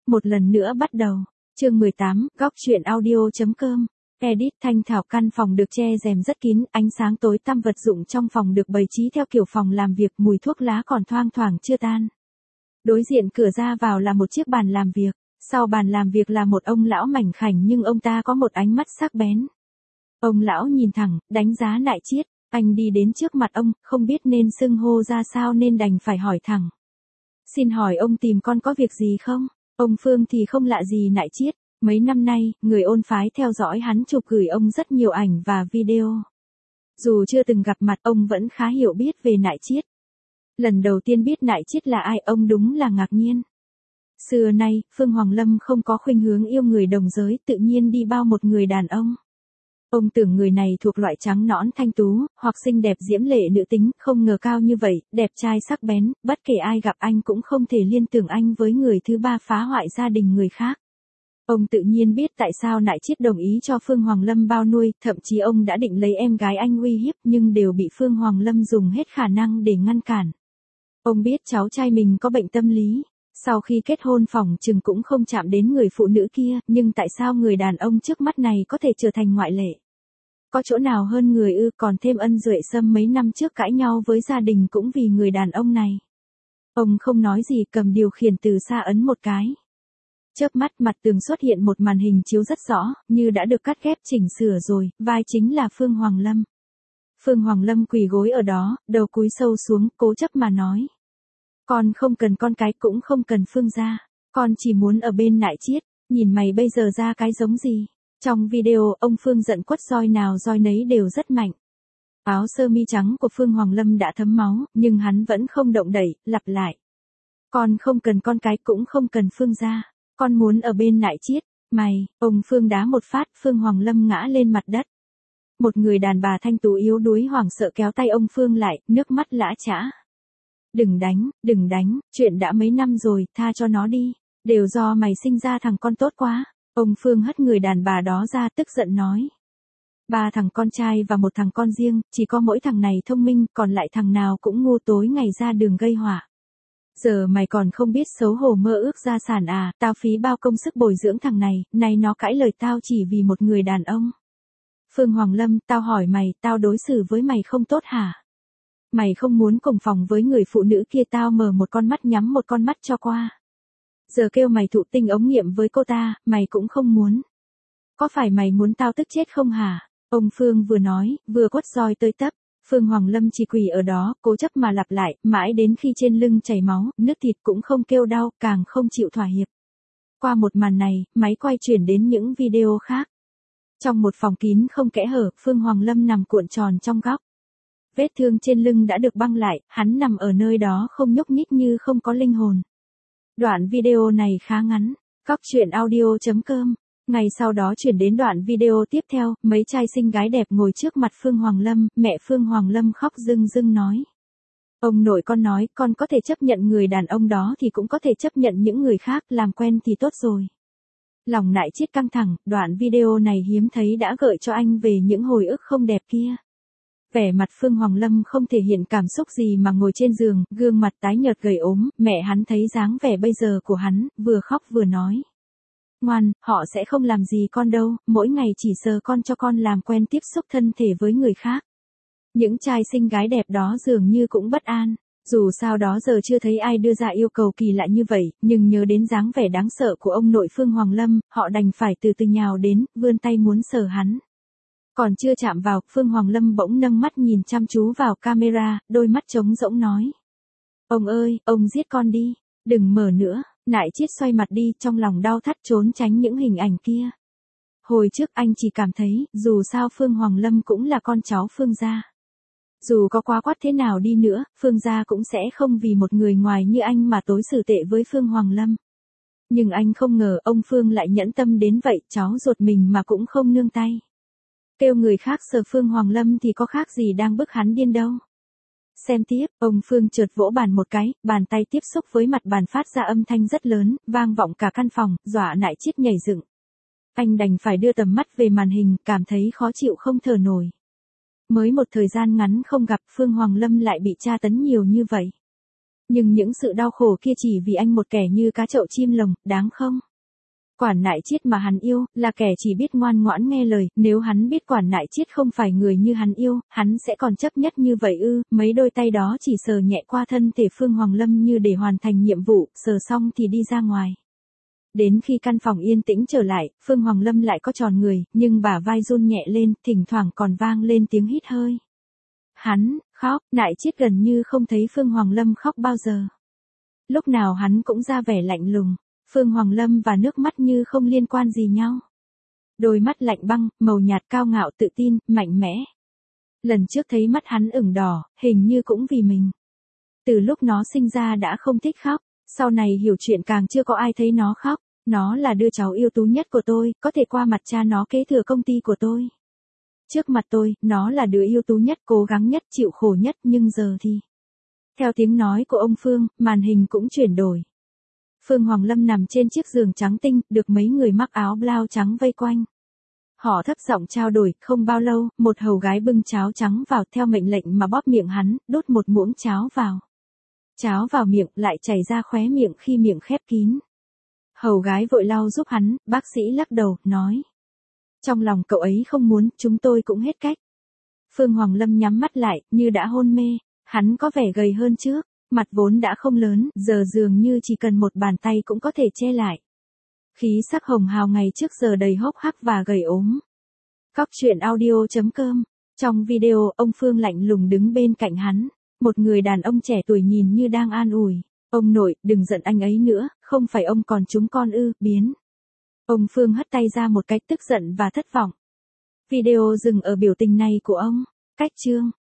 Một lần nữa bắt đầu. Chương 18, góc truyện audio.com. Edit. Thanh thảo. Căn phòng được che rèm rất kín, ánh sáng tối tăm vật dụng trong phòng được bày trí theo kiểu phòng làm việc, mùi thuốc lá còn thoang thoảng chưa tan. Đối diện cửa ra vào là một chiếc bàn làm việc, sau bàn làm việc là một ông lão mảnh khảnh nhưng ông ta có một ánh mắt sắc bén. Ông lão nhìn thẳng, đánh giá Nại Chiết, anh đi đến trước mặt ông, không biết nên xưng hô ra sao nên đành phải hỏi thẳng. Xin hỏi ông tìm con có việc gì không? Ông Phương thì không lạ gì Nại Chiết, mấy năm nay, người ôn phái theo dõi hắn chụp gửi ông rất nhiều ảnh và video. Dù chưa từng gặp mặt ông vẫn khá hiểu biết về Nại Chiết. Lần đầu tiên biết Nại Chiết là ai ông đúng là ngạc nhiên. Xưa nay, Phương Hoàng Lâm không có khuynh hướng yêu người đồng giới, tự nhiên đi bao một người đàn ông. Ông tưởng người này thuộc loại trắng nõn thanh tú, hoặc xinh đẹp diễm lệ nữ tính, không ngờ cao như vậy, đẹp trai sắc bén, bất kể ai gặp anh cũng không thể liên tưởng anh với người thứ ba phá hoại gia đình người khác. Ông tự nhiên biết tại sao Nại Chiết đồng ý cho Phương Hoàng Lâm bao nuôi, thậm chí ông đã định lấy em gái anh uy hiếp nhưng đều bị Phương Hoàng Lâm dùng hết khả năng để ngăn cản. Ông biết cháu trai mình có bệnh tâm lý. Sau khi kết hôn phỏng chừng cũng không chạm đến người phụ nữ kia, nhưng tại sao người đàn ông trước mắt này có thể trở thành ngoại lệ? Có chỗ nào hơn người ư? Còn thêm Ân Duệ Sâm mấy năm trước cãi nhau với gia đình cũng vì người đàn ông này. Ông không nói gì, cầm điều khiển từ xa ấn một cái. Chớp mắt mặt tường xuất hiện một màn hình chiếu rất rõ, như đã được cắt ghép chỉnh sửa rồi, vai chính là Phương Hoàng Lâm. Phương Hoàng Lâm quỳ gối ở đó, đầu cúi sâu xuống, cố chấp mà nói. Con không cần con cái cũng không cần Phương gia, con chỉ muốn ở bên Nại Chiết, nhìn mày bây giờ ra cái giống gì. Trong video, ông Phương giận quất roi nào roi nấy đều rất mạnh. Áo sơ mi trắng của Phương Hoàng Lâm đã thấm máu, nhưng hắn vẫn không động đậy, lặp lại. Con không cần con cái cũng không cần Phương gia, con muốn ở bên Nại Chiết, mày, ông Phương đá một phát, Phương Hoàng Lâm ngã lên mặt đất. Một người đàn bà thanh tú yếu đuối hoảng sợ kéo tay ông Phương lại, nước mắt lã chã. Đừng đánh, chuyện đã mấy năm rồi, tha cho nó đi, đều do mày sinh ra thằng con tốt quá. Ông Phương hất người đàn bà đó ra tức giận nói. 3 thằng con trai và 1 thằng con riêng, chỉ có mỗi thằng này thông minh, còn lại thằng nào cũng ngu tối ngày ra đường gây họa. Giờ mày còn không biết xấu hổ mơ ước gia sản à, tao phí bao công sức bồi dưỡng thằng này, nay nó cãi lời tao chỉ vì một người đàn ông. Phương Hoàng Lâm, tao hỏi mày, tao đối xử với mày không tốt hả? Mày không muốn cùng phòng với người phụ nữ kia, tao mở một con mắt nhắm một con mắt cho qua. Giờ kêu mày thụ tinh ống nghiệm với cô ta, mày cũng không muốn. Có phải mày muốn tao tức chết không hả? Ông Phương vừa nói, vừa quất roi tới tấp. Phương Hoàng Lâm chỉ quỳ ở đó, cố chấp mà lặp lại, mãi đến khi trên lưng chảy máu, nước thịt cũng không kêu đau, càng không chịu thỏa hiệp. Qua một màn này, máy quay chuyển đến những video khác. Trong một phòng kín không kẽ hở, Phương Hoàng Lâm nằm cuộn tròn trong góc. Vết thương trên lưng đã được băng lại, hắn nằm ở nơi đó không nhúc nhích như không có linh hồn. Đoạn video này khá ngắn. Góc truyện audio.com. Ngày sau đó chuyển đến đoạn video tiếp theo, mấy trai xinh gái đẹp ngồi trước mặt Phương Hoàng Lâm, mẹ Phương Hoàng Lâm khóc rưng rưng nói. Ông nội con nói, con có thể chấp nhận người đàn ông đó thì cũng có thể chấp nhận những người khác, làm quen thì tốt rồi. Lòng Nại Chiết căng thẳng, đoạn video này hiếm thấy đã gợi cho anh về những hồi ức không đẹp kia. Vẻ mặt Phương Hoàng Lâm không thể hiện cảm xúc gì mà ngồi trên giường, gương mặt tái nhợt gầy ốm, mẹ hắn thấy dáng vẻ bây giờ của hắn, vừa khóc vừa nói. Ngoan, họ sẽ không làm gì con đâu, mỗi ngày chỉ sờ con cho con làm quen tiếp xúc thân thể với người khác. Những trai xinh gái đẹp đó dường như cũng bất an, dù sao đó giờ chưa thấy ai đưa ra yêu cầu kỳ lạ như vậy, nhưng nhớ đến dáng vẻ đáng sợ của ông nội Phương Hoàng Lâm, họ đành phải từ từ nhào đến, vươn tay muốn sờ hắn. Còn chưa chạm vào, Phương Hoàng Lâm bỗng nâng mắt nhìn chăm chú vào camera, đôi mắt trống rỗng nói. Ông ơi, ông giết con đi, đừng mở nữa. Nại Chiết xoay mặt đi, trong lòng đau thắt trốn tránh những hình ảnh kia. Hồi trước anh chỉ cảm thấy, dù sao Phương Hoàng Lâm cũng là con cháu Phương gia. Dù có quá quát thế nào đi nữa, Phương gia cũng sẽ không vì một người ngoài như anh mà đối xử tệ với Phương Hoàng Lâm. Nhưng anh không ngờ ông Phương lại nhẫn tâm đến vậy, cháu ruột mình mà cũng không nương tay. Kêu người khác sờ Phương Hoàng Lâm thì có khác gì đang bức hắn điên đâu. Xem tiếp, ông Phương chợt vỗ bàn một cái, bàn tay tiếp xúc với mặt bàn phát ra âm thanh rất lớn, vang vọng cả căn phòng, dọa Nại Chiết nhảy dựng. Anh đành phải đưa tầm mắt về màn hình, cảm thấy khó chịu không thở nổi. Mới một thời gian ngắn không gặp, Phương Hoàng Lâm lại bị tra tấn nhiều như vậy. Nhưng những sự đau khổ kia chỉ vì anh một kẻ như cá chậu chim lồng, đáng không? Quản Nại Chiết mà hắn yêu, là kẻ chỉ biết ngoan ngoãn nghe lời, nếu hắn biết Quản Nại Chiết không phải người như hắn yêu, hắn sẽ còn chấp nhất như vậy ư? Mấy đôi tay đó chỉ sờ nhẹ qua thân thể Phương Hoàng Lâm như để hoàn thành nhiệm vụ, sờ xong thì đi ra ngoài. Đến khi căn phòng yên tĩnh trở lại, Phương Hoàng Lâm lại có tròn người, nhưng bả vai run nhẹ lên, thỉnh thoảng còn vang lên tiếng hít hơi. Hắn khóc, Nại Chiết gần như không thấy Phương Hoàng Lâm khóc bao giờ. Lúc nào hắn cũng ra vẻ lạnh lùng. Phương Hoàng Lâm và nước mắt như không liên quan gì nhau. Đôi mắt lạnh băng, màu nhạt cao ngạo tự tin, mạnh mẽ. Lần trước thấy mắt hắn ửng đỏ, hình như cũng vì mình. Từ lúc nó sinh ra đã không thích khóc, sau này hiểu chuyện càng chưa có ai thấy nó khóc. Nó là đứa cháu ưu tú nhất của tôi, có thể qua mặt cha nó kế thừa công ty của tôi. Trước mặt tôi, nó là đứa ưu tú nhất, cố gắng nhất, chịu khổ nhất, nhưng giờ thì... Theo tiếng nói của ông Phương, màn hình cũng chuyển đổi. Phương Hoàng Lâm nằm trên chiếc giường trắng tinh, được mấy người mặc áo blau trắng vây quanh. Họ thấp giọng trao đổi, không bao lâu, một hầu gái bưng cháo trắng vào theo mệnh lệnh mà bóp miệng hắn, đút một muỗng cháo vào. Cháo vào miệng lại chảy ra khóe miệng khi miệng khép kín. Hầu gái vội lau giúp hắn, bác sĩ lắc đầu, nói. Trong lòng cậu ấy không muốn, chúng tôi cũng hết cách. Phương Hoàng Lâm nhắm mắt lại, như đã hôn mê, hắn có vẻ gầy hơn trước. Mặt vốn đã không lớn, giờ dường như chỉ cần một bàn tay cũng có thể che lại. Khí sắc hồng hào ngày trước giờ đầy hốc hác và gầy ốm. Cóc truyện audio.com. Trong video, ông Phương lạnh lùng đứng bên cạnh hắn. Một người đàn ông trẻ tuổi nhìn như đang an ủi. Ông nội, đừng giận anh ấy nữa, không phải ông còn chúng con ư, biến. Ông Phương hất tay ra một cách tức giận và thất vọng. Video dừng ở biểu tình này của ông. Cách chương.